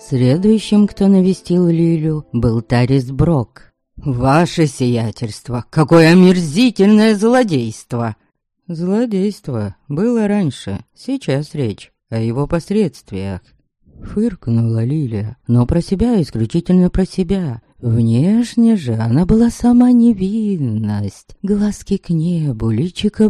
Следующим, кто навестил Лилю, был Тарис Брок. «Ваше сиятельство, какое омерзительное злодейство!» «Злодейство было раньше, сейчас речь о его последствиях». Фыркнула Лиля, но про себя, исключительно про себя. Внешне же она была сама невинность. Глазки к небу, личико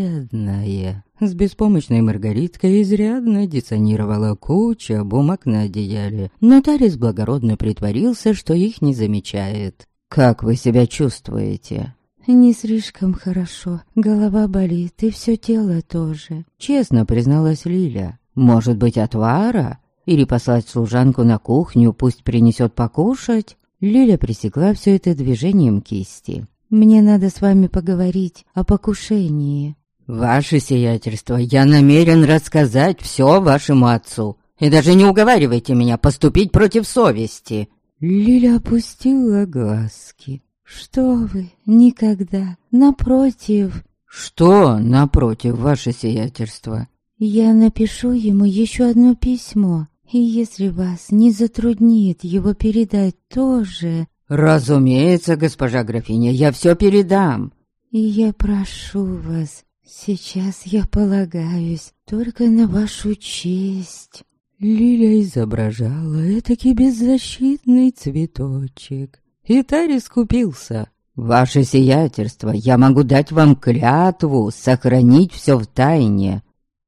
бледное. С беспомощной Маргариткой изрядно диссонировала куча бумаг на одеяле, но Тарис благородно притворился, что их не замечает. «Как вы себя чувствуете?» «Не слишком хорошо. Голова болит, и все тело тоже», — честно призналась Лиля. «Может быть, отвара? Или послать служанку на кухню, пусть принесет покушать?» Лиля пресекла все это движением кисти. «Мне надо с вами поговорить о покушении». «Ваше сиятельство, я намерен рассказать все вашему отцу. И даже не уговаривайте меня поступить против совести». Лиля опустила глазки. «Что вы, никогда, напротив». «Что напротив, ваше сиятельство?» «Я напишу ему еще одно письмо, и если вас не затруднит его передать тоже...» «Разумеется, госпожа графиня, я все передам». «И я прошу вас, сейчас я полагаюсь только на вашу честь». Лиля изображала этакий беззащитный цветочек. И Тарис купился. «Ваше сиятельство, я могу дать вам клятву сохранить все в тайне».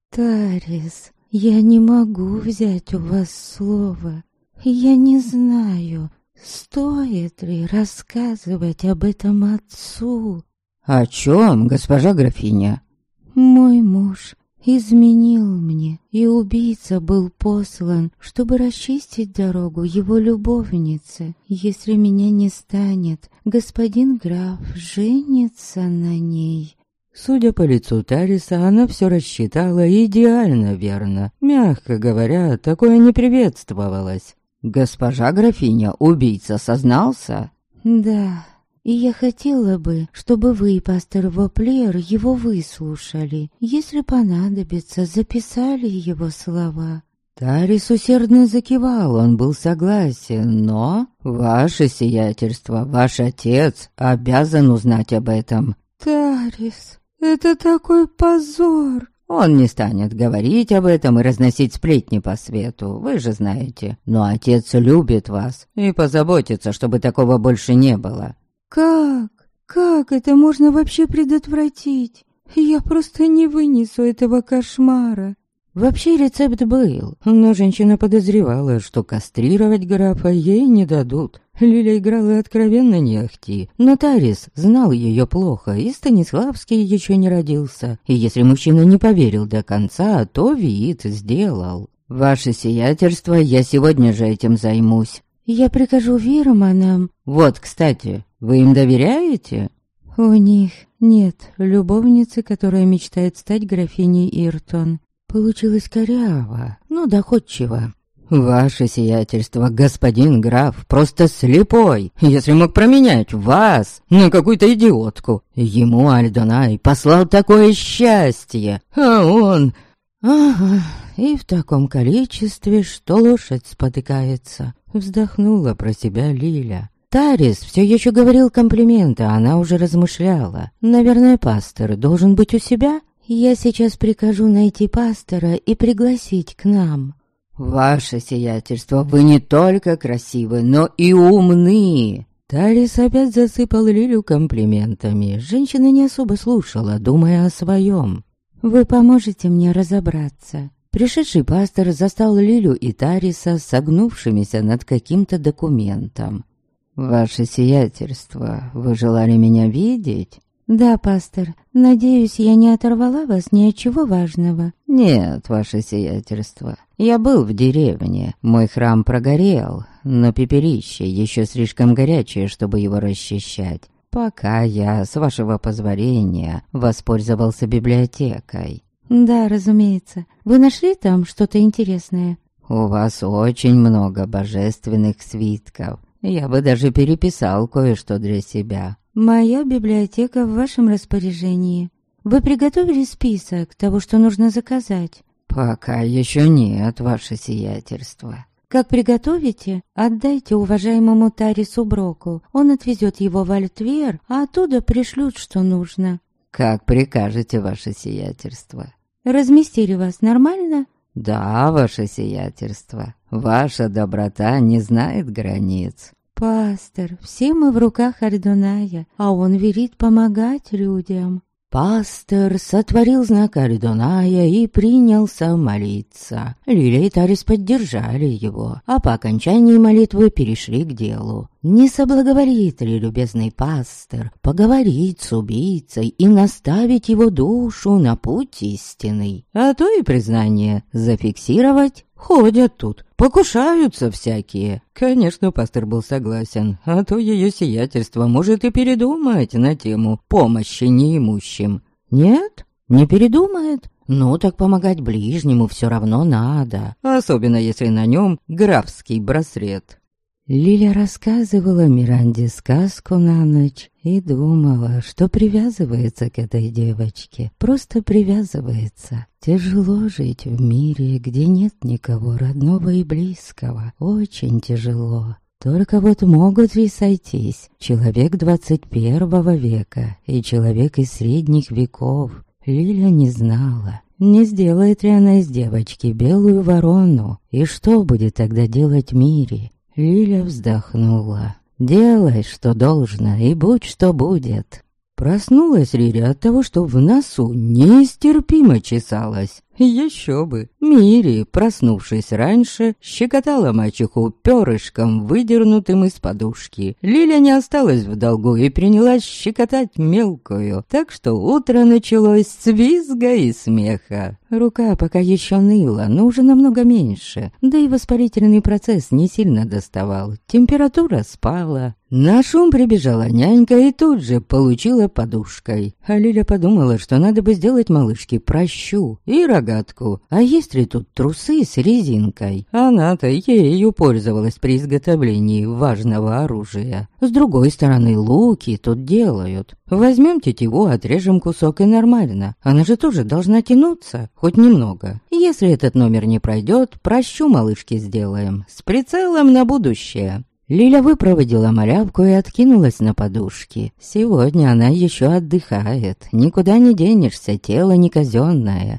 «Тарис, я не могу взять у вас слово. Я не знаю, стоит ли рассказывать об этом отцу». «О чем, госпожа графиня?» «Мой муж изменил мне, и убийца был послан, чтобы расчистить дорогу его любовнице. Если меня не станет, господин граф женится на ней». Судя по лицу Тариса, она все рассчитала идеально верно. Мягко говоря, такое не приветствовалось. «Госпожа графиня, убийца сознался?» «Да, и я хотела бы, чтобы вы, пастор Воплер, его выслушали. Если понадобится, записали его слова». Тарис усердно закивал, он был согласен, но... «Ваше сиятельство, ваш отец обязан узнать об этом». «Тарис, это такой позор!» «Он не станет говорить об этом и разносить сплетни по свету, вы же знаете. Но отец любит вас и позаботится, чтобы такого больше не было». «Как? Как это можно вообще предотвратить? Я просто не вынесу этого кошмара». Вообще рецепт был, но женщина подозревала, что кастрировать графа ей не дадут. Лиля играла откровенно не ахти, но Тарис знал ее плохо, и Станиславский еще не родился. И если мужчина не поверил до конца, то вид сделал. «Ваше сиятельство, я сегодня же этим займусь». «Я прикажу Вирманам». «Вот, кстати, вы им доверяете?» «У них нет любовницы, которая мечтает стать графиней Иртон». Получилось коряво, но доходчиво. «Ваше сиятельство, господин граф, просто слепой, если мог променять вас на какую-то идиотку. Ему Альдонай послал такое счастье, а он...» «Ага, и в таком количестве, что лошадь спотыкается», — вздохнула про себя Лиля. Тарис все еще говорил комплименты, а она уже размышляла. «Наверное, пастор должен быть у себя?» «Я сейчас прикажу найти пастора и пригласить к нам». «Ваше сиятельство, вы не только красивы, но и умны». Тарис опять засыпал Лилю комплиментами. Женщина не особо слушала, думая о своем. «Вы поможете мне разобраться». Пришедший пастор застал Лилю и Тариса согнувшимися над каким-то документом. «Ваше сиятельство, вы желали меня видеть?» «Да, пастор. Надеюсь, я не оторвала вас ни от чего важного». «Нет, ваше сиятельство. Я был в деревне. Мой храм прогорел, но пепелище еще слишком горячее, чтобы его расчищать. Пока я, с вашего позволения, воспользовался библиотекой». «Да, разумеется. Вы нашли там что-то интересное?» «У вас очень много божественных свитков. Я бы даже переписал кое-что для себя». «Моя библиотека в вашем распоряжении. Вы приготовили список того, что нужно заказать?» «Пока еще нет, ваше сиятельство. Как приготовите, отдайте уважаемому Тарису Броку. Он отвезет его в Альтвер, а оттуда пришлют, что нужно». «Как прикажете, ваше сиятельство». «Разместили вас нормально?» «Да, ваше сиятельство. Ваша доброта не знает границ». «Пастор, все мы в руках Альдуная, а он велит помогать людям». Пастор сотворил знак Альдуная и принялся молиться. Лиля и Тарис поддержали его, а по окончании молитвы перешли к делу. Не соблаговорит ли любезный пастор поговорить с убийцей и наставить его душу на путь истинный? А то и признание зафиксировать. Ходят тут, покушаются всякие. Конечно, пастор был согласен, а то ее сиятельство может и передумать на тему помощи неимущим. Нет, не передумает. Ну так помогать ближнему все равно надо, особенно если на нем графский браслет. Лиля рассказывала Миранде сказку на ночь и думала, что привязывается к этой девочке, просто привязывается. Тяжело жить в мире, где нет никого родного и близкого, очень тяжело. Только вот могут ли сойтись человек 21 века и человек из средних веков? Лиля не знала, не сделает ли она из девочки белую ворону, и что будет тогда делать в мире. Лиля вздохнула. «Делай, что должно, и будь, что будет». Проснулась Лиля от того, что в носу нестерпимо чесалась. Еще бы! Мири, проснувшись раньше, щекотала мачеху перышком, выдернутым из подушки. Лиля не осталась в долгу и принялась щекотать мелкую, так что утро началось с визга и смеха. Рука пока еще ныла, но уже намного меньше, да и воспалительный процесс не сильно доставал. Температура спала. На шум прибежала нянька и тут же получила подушкой. А Лиля подумала, что надо бы сделать малышке прощу и рогатку. А есть ли тут трусы с резинкой? Она-то ею пользовалась при изготовлении важного оружия. С другой стороны, луки тут делают. Возьмем тетиву, отрежем кусок и нормально. Она же тоже должна тянуться, хоть немного. Если этот номер не пройдет, прощу малышке сделаем. С прицелом на будущее. Лиля выпроводила малявку и откинулась на подушки. Сегодня она еще отдыхает. Никуда не денешься, тело не казенное.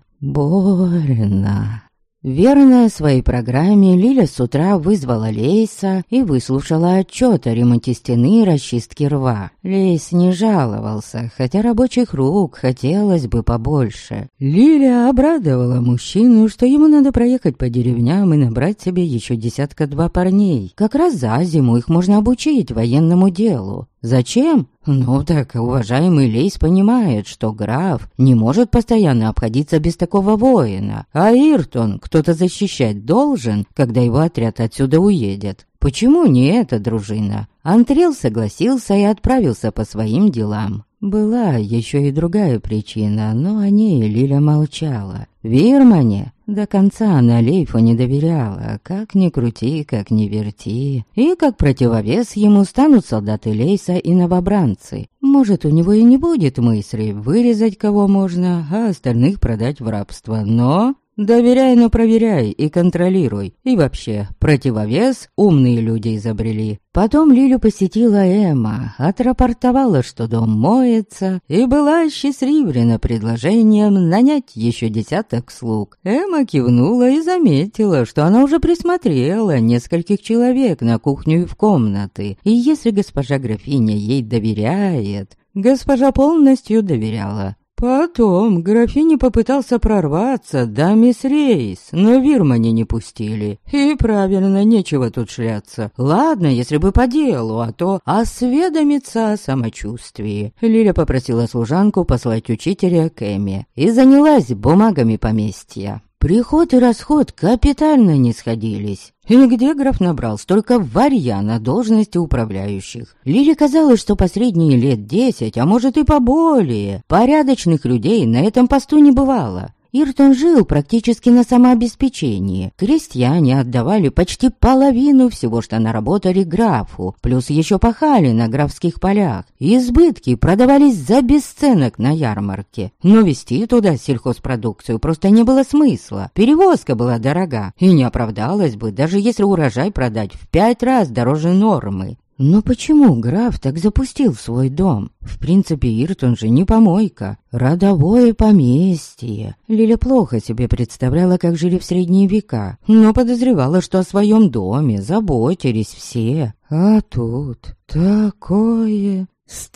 Больно. Верная своей программе, Лиля с утра вызвала Лейса и выслушала отчет о ремонте стены и расчистке рва. Лейс не жаловался, хотя рабочих рук хотелось бы побольше. Лиля обрадовала мужчину, что ему надо проехать по деревням и набрать себе еще 10-2 парней. Как раз за зиму их можно обучить военному делу. Зачем? Ну так, уважаемый Лейс понимает, что граф не может постоянно обходиться без такого воина, а Иртон кто-то защищать должен, когда его отряд отсюда уедет. Почему не эта дружина? Антрел согласился и отправился по своим делам. Была еще и другая причина, но о ней Лиля молчала. В Ирмане до конца она Лейфу не доверяла, как ни крути, как ни верти. И как противовес ему станут солдаты Лейса и новобранцы. Может, у него и не будет мысли вырезать кого можно, а остальных продать в рабство, но... Доверяй, но проверяй и контролируй. И вообще, противовес умные люди изобрели. Потом Лилю посетила Эмма, отрапортовала, что дом моется, и была счастливлена предложением нанять еще 10 слуг. Эмма кивнула и заметила, что она уже присмотрела нескольких человек на кухню и в комнаты. И если госпожа графиня ей доверяет, госпожа полностью доверяла. Потом графиня попытался прорваться, да мисс Рейс, но в Ирмане не пустили. И правильно, нечего тут шляться. Ладно, если бы по делу, а то осведомиться о самочувствии. Лиля попросила служанку послать учителя к Эмме и занялась бумагами поместья. Приход и расход капитально не сходились. И где граф набрал столько варья на должности управляющих? Лиле казалось, что последние лет 10, а может и поболее, порядочных людей на этом посту не бывало. Иртон жил практически на самообеспечении. Крестьяне отдавали почти половину всего, что наработали графу, плюс еще пахали на графских полях. Избытки продавались за бесценок на ярмарке. Но везти туда сельхозпродукцию просто не было смысла. Перевозка была дорога и не оправдалась бы, даже если урожай продать в 5 раз дороже нормы. Но почему граф так запустил свой дом? В принципе, Иртон же не помойка, родовое поместье. Лиля плохо себе представляла, как жили в средние века, но подозревала, что о своем доме заботились все. А тут такое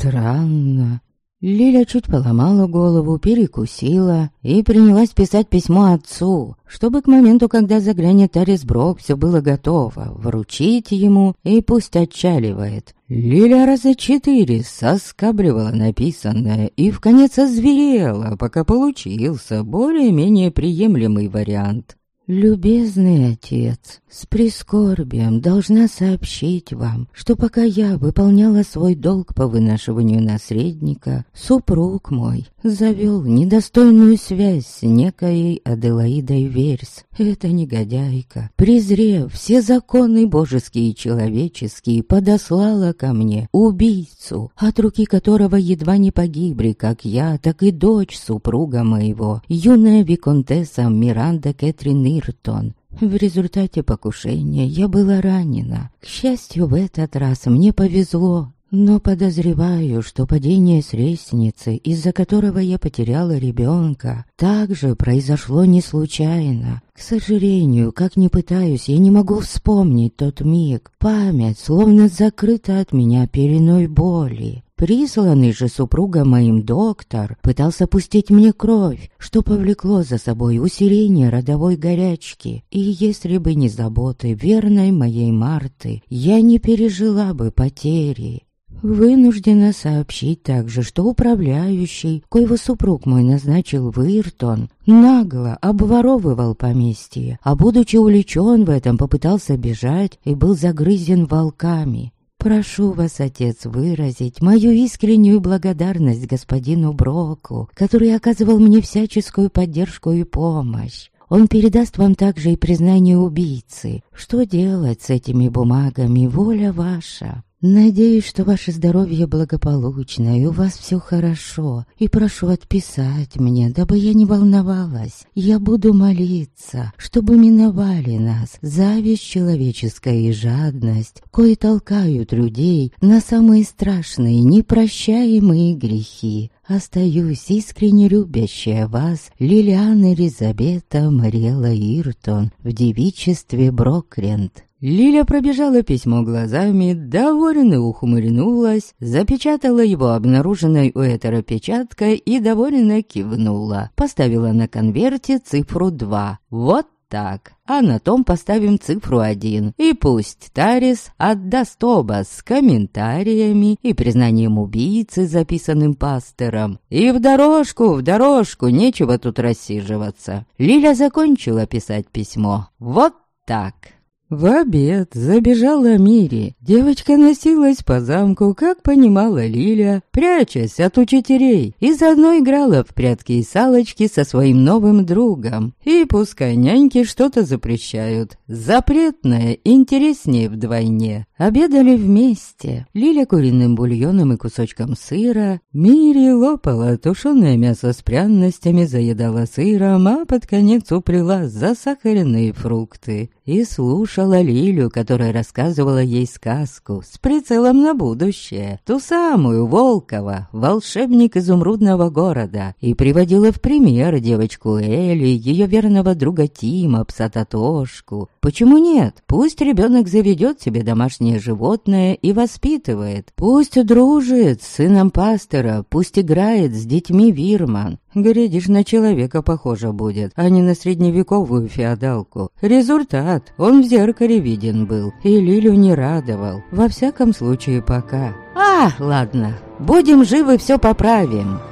странно. Лиля чуть поломала голову, перекусила и принялась писать письмо отцу, чтобы к моменту, когда заглянет Тарис Брок, все было готово, вручить ему и пусть отчаливает. Лиля раза 4 соскабливала написанное и вконец озверела, пока получился более-менее приемлемый вариант. «Любезный отец, с прискорбием должна сообщить вам, что пока я выполняла свой долг по вынашиванию наследника, супруг мой завел недостойную связь с некой Аделаидой Верс. Эта негодяйка, презрев все законы божеские и человеческие, подослала ко мне убийцу, от руки которого едва не погибли как я, так и дочь супруга моего, юная виконтесса Миранда Кэтрин Иртон. В результате покушения я была ранена. К счастью, в этот раз мне повезло, но подозреваю, что падение с лестницы, из-за которого я потеряла ребенка, также произошло не случайно. К сожалению, как ни пытаюсь, я не могу вспомнить тот миг. Память словно закрыта от меня пеленой боли. Присланный же супругом моим доктор пытался пустить мне кровь, что повлекло за собой усиление родовой горячки. И если бы не заботы верной моей Марты, я не пережила бы потери. Вынуждена сообщить также, что управляющий, коего супруг мой назначил в Иртон, нагло обворовывал поместье, а будучи увлечен в этом, попытался бежать и был загрызен волками. Прошу вас, отец, выразить мою искреннюю благодарность господину Броку, который оказывал мне всяческую поддержку и помощь. Он передаст вам также и признание убийцы. Что делать с этими бумагами, воля ваша. Надеюсь, что ваше здоровье благополучно и у вас все хорошо. И прошу отписать мне, дабы я не волновалась. Я буду молиться, чтобы миновали нас зависть человеческая и жадность, кои толкают людей на самые страшные, непрощаемые грехи. Остаюсь искренне любящая вас, Лилиана Элизабета Мариэла Иртон, в девичестве Брокрент». Лиля пробежала письмо глазами, довольно ухмыльнулась, запечатала его обнаруженной у Этера печаткой и довольно кивнула. Поставила на конверте цифру 2. Вот так. А на том поставим цифру 1. И пусть Тарис отдаст оба с комментариями и признанием убийцы, записанным пастором. И в дорожку, нечего тут рассиживаться. Лиля закончила писать письмо. Вот так. В обед забежала Мири. Девочка носилась по замку, как понимала Лиля, прячась от учителей, и заодно играла в прятки и салочки со своим новым другом. И пускай няньки что-то запрещают, запретное интереснее вдвойне. Обедали вместе. Лиля куриным бульоном и кусочком сыра, Мири лопала тушеное мясо с пряностями, заедала сыром, а под конец уплела засахаренные фрукты. И слушала Лилю, которая рассказывала ей сказку с прицелом на будущее, ту самую Волкова, волшебник изумрудного города, и приводила в пример девочку Элли, ее верного друга Тима, пса Татошку. Почему нет? Пусть ребенок заведет себе домашнее животное и воспитывает. Пусть дружит с сыном пастора, пусть играет с детьми Вирман. Глядишь, на человека похоже будет, а не на средневековую феодалку. Результат он в зеркале виден был, и Лилю не радовал. Во всяком случае, пока. Ладно, будем живы, все поправим.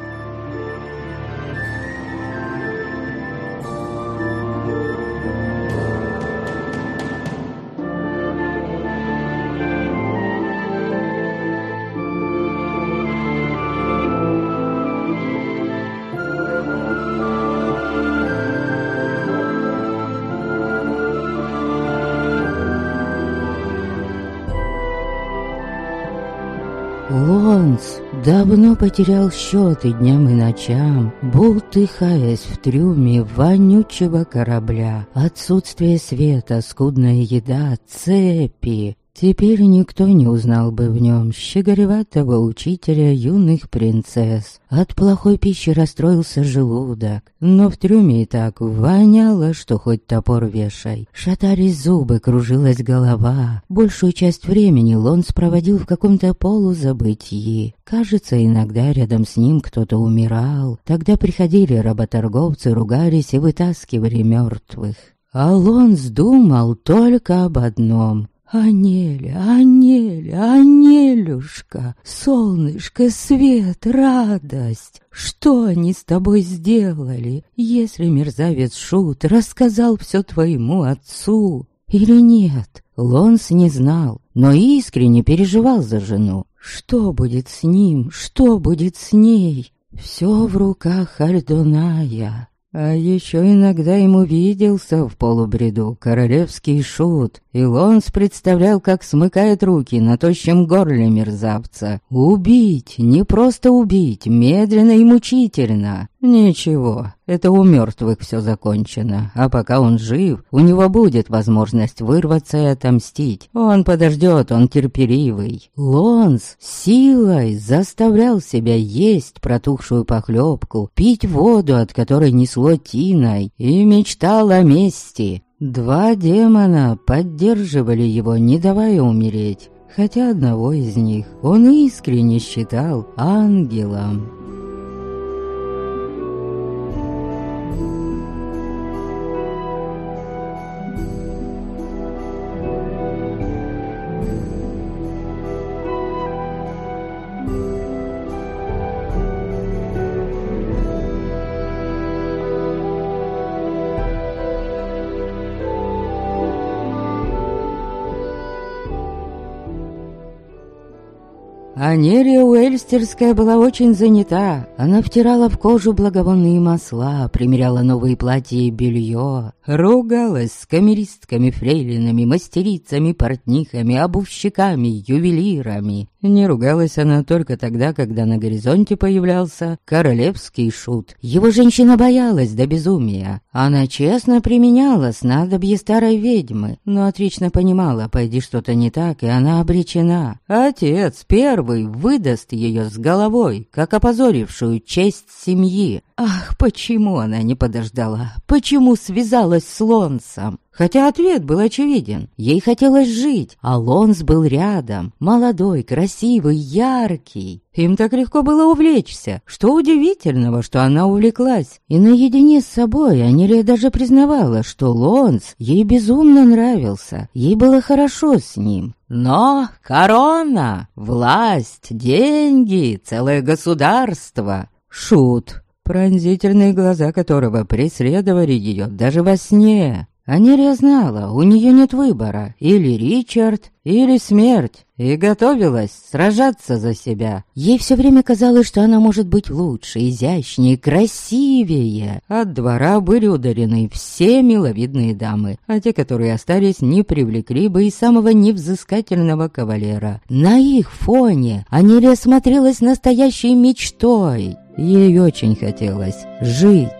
Лонс давно потерял счеты дням и ночам, бултыхаясь в трюме вонючего корабля. Отсутствие света, скудная еда, цепи. Теперь никто не узнал бы в нем щеголеватого учителя юных принцесс. От плохой пищи расстроился желудок, но в трюме и так воняло, что хоть топор вешай. Шатались зубы, кружилась голова. Большую часть времени Лонс проводил в каком-то полузабытии. Кажется, иногда рядом с ним кто-то умирал. Тогда приходили работорговцы, ругались и вытаскивали мертвых. А Лонс думал только об одном — Анеля, Анеля, Анелюшка, солнышко, свет, радость. Что они с тобой сделали, если мерзавец Шут рассказал все твоему отцу? Или нет? Лонс не знал, но искренне переживал за жену. Что будет с ним, что будет с ней? Все в руках Альдоная. А еще иногда ему виделся в полубреду королевский Шут, и Лонс представлял, как смыкает руки на тощем горле мерзавца. Убить, не просто убить, медленно и мучительно. Ничего, это у мертвых все закончено, а пока он жив, у него будет возможность вырваться и отомстить. Он подождет, он терпеливый. Лонс силой заставлял себя есть протухшую похлебку, пить воду, от которой несло тиной, и мечтал о мести. 2 демона поддерживали его, не давая умереть, хотя одного из них он искренне считал ангелом. Анерия Уэльстерская была очень занята. Она втирала в кожу благовонные масла, примеряла новые платья и белье, ругалась с камеристками, фрейлинами, мастерицами, портнихами, обувщиками, ювелирами. Не ругалась она только тогда, когда на горизонте появлялся королевский Шут. Его женщина боялась до безумия. Она честно применяла снадобье старой ведьмы, но отлично понимала, пойди что-то не так, и она обречена. Отец первый выдаст ее с головой, как опозорившую честь семьи. Ах, почему она не подождала? Почему связалась с Лонсом? Хотя ответ был очевиден. Ей хотелось жить, а Лонс был рядом. Молодой, красивый, яркий. Им так легко было увлечься. Что удивительного, что она увлеклась. И наедине с собой Анелия даже признавала, что Лонс ей безумно нравился. Ей было хорошо с ним. Но корона, власть, деньги, целое государство. Шут, пронзительные глаза которого преследовали ее даже во сне. Анелия знала, у нее нет выбора, или Ричард, или смерть, и готовилась сражаться за себя. Ей все время казалось, что она может быть лучше, изящнее, красивее. От двора были удалены все миловидные дамы, а те, которые остались, не привлекли бы и самого невзыскательного кавалера. На их фоне Анелия смотрелась настоящей мечтой. Ей очень хотелось жить.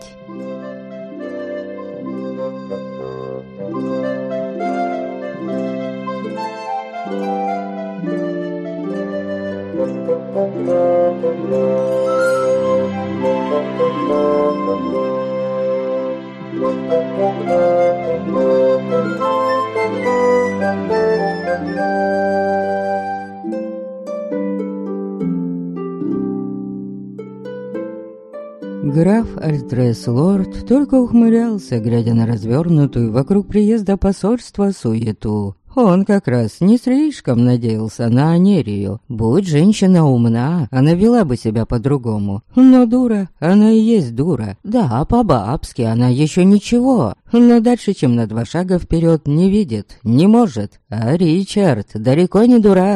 Граф Альтрес-Лорд только ухмылялся, глядя на развернутую вокруг приезда посольства суету. Он как раз не слишком надеялся на Анерию. Будь женщина умна, она вела бы себя по-другому. Но дура, она и есть дура. Да, по-бабски она еще ничего. Но дальше, чем на 2 шага вперед, не видит, не может. А Ричард далеко не дурак.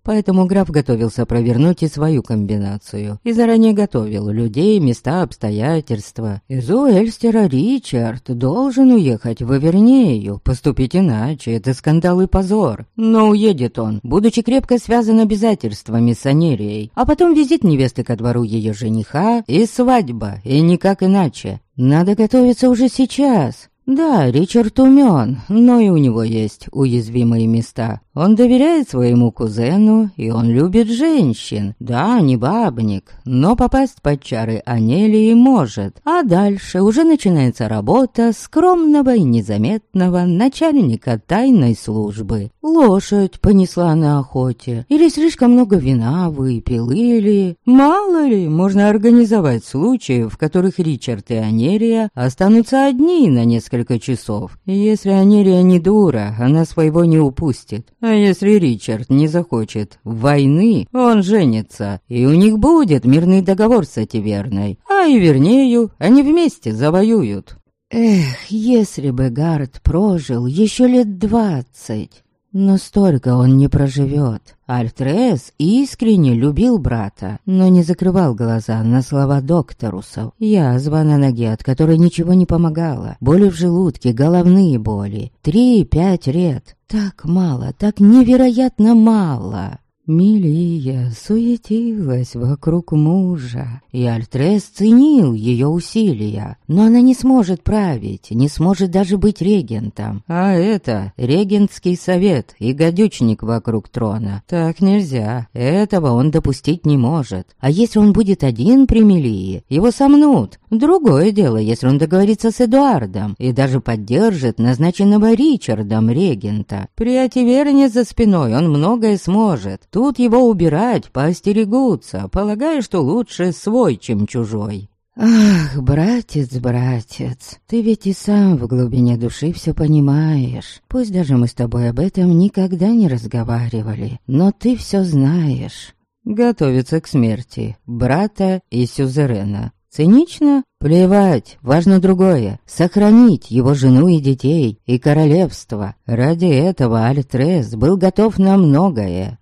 Поэтому граф готовился провернуть и свою комбинацию. И заранее готовил людей, места, обстоятельства. Из Уэльстера Ричард должен уехать в Авернею. Поступить иначе — это скандал и позор. Но уедет он, будучи крепко связан обязательствами с Анерией. А потом визит невесты ко двору ее жениха и свадьба, и никак иначе. Надо готовиться уже сейчас. Да, Ричард умен, но и у него есть уязвимые места. Он доверяет своему кузену, и он любит женщин. Да, не бабник, но попасть под чары Анелии может. А дальше уже начинается работа скромного и незаметного начальника тайной службы. Лошадь понесла на охоте, или слишком много вина выпил, или... Мало ли, можно организовать случаи, в которых Ричард и Анерия останутся одни на несколько часов. Если Анерия не дура, она своего не упустит. А если Ричард не захочет войны, он женится, и у них будет мирный договор с Ативерной. А Ивернею они вместе завоюют. Эх, если бы Гард прожил еще лет 20... Но столько он не проживет. Альтрес искренне любил брата, но не закрывал глаза на слова докторусов. Язва на ноге, от которой ничего не помогало. Боли в желудке, головные боли. 3-5 лет. Так мало, так невероятно мало. Милия суетилась вокруг мужа, и Альтрес ценил ее усилия, но она не сможет править, не сможет даже быть регентом. А это регентский совет и гадючник вокруг трона. Так нельзя, этого он допустить не может. А если он будет один при Милии, его сомнут. Другое дело, если он договорится с Эдуардом и даже поддержит назначенного Ричардом регента. При Ативерне за спиной он многое сможет. Тут его убирать поостерегутся, полагая, что лучше свой, чем чужой. Ах, братец, ты ведь и сам в глубине души все понимаешь. Пусть даже мы с тобой об этом никогда не разговаривали, но ты все знаешь. Готовиться к смерти брата и сюзерена. Цинично? Плевать, важно другое. Сохранить его жену и детей, и королевство. Ради этого Альтрес был готов на многое.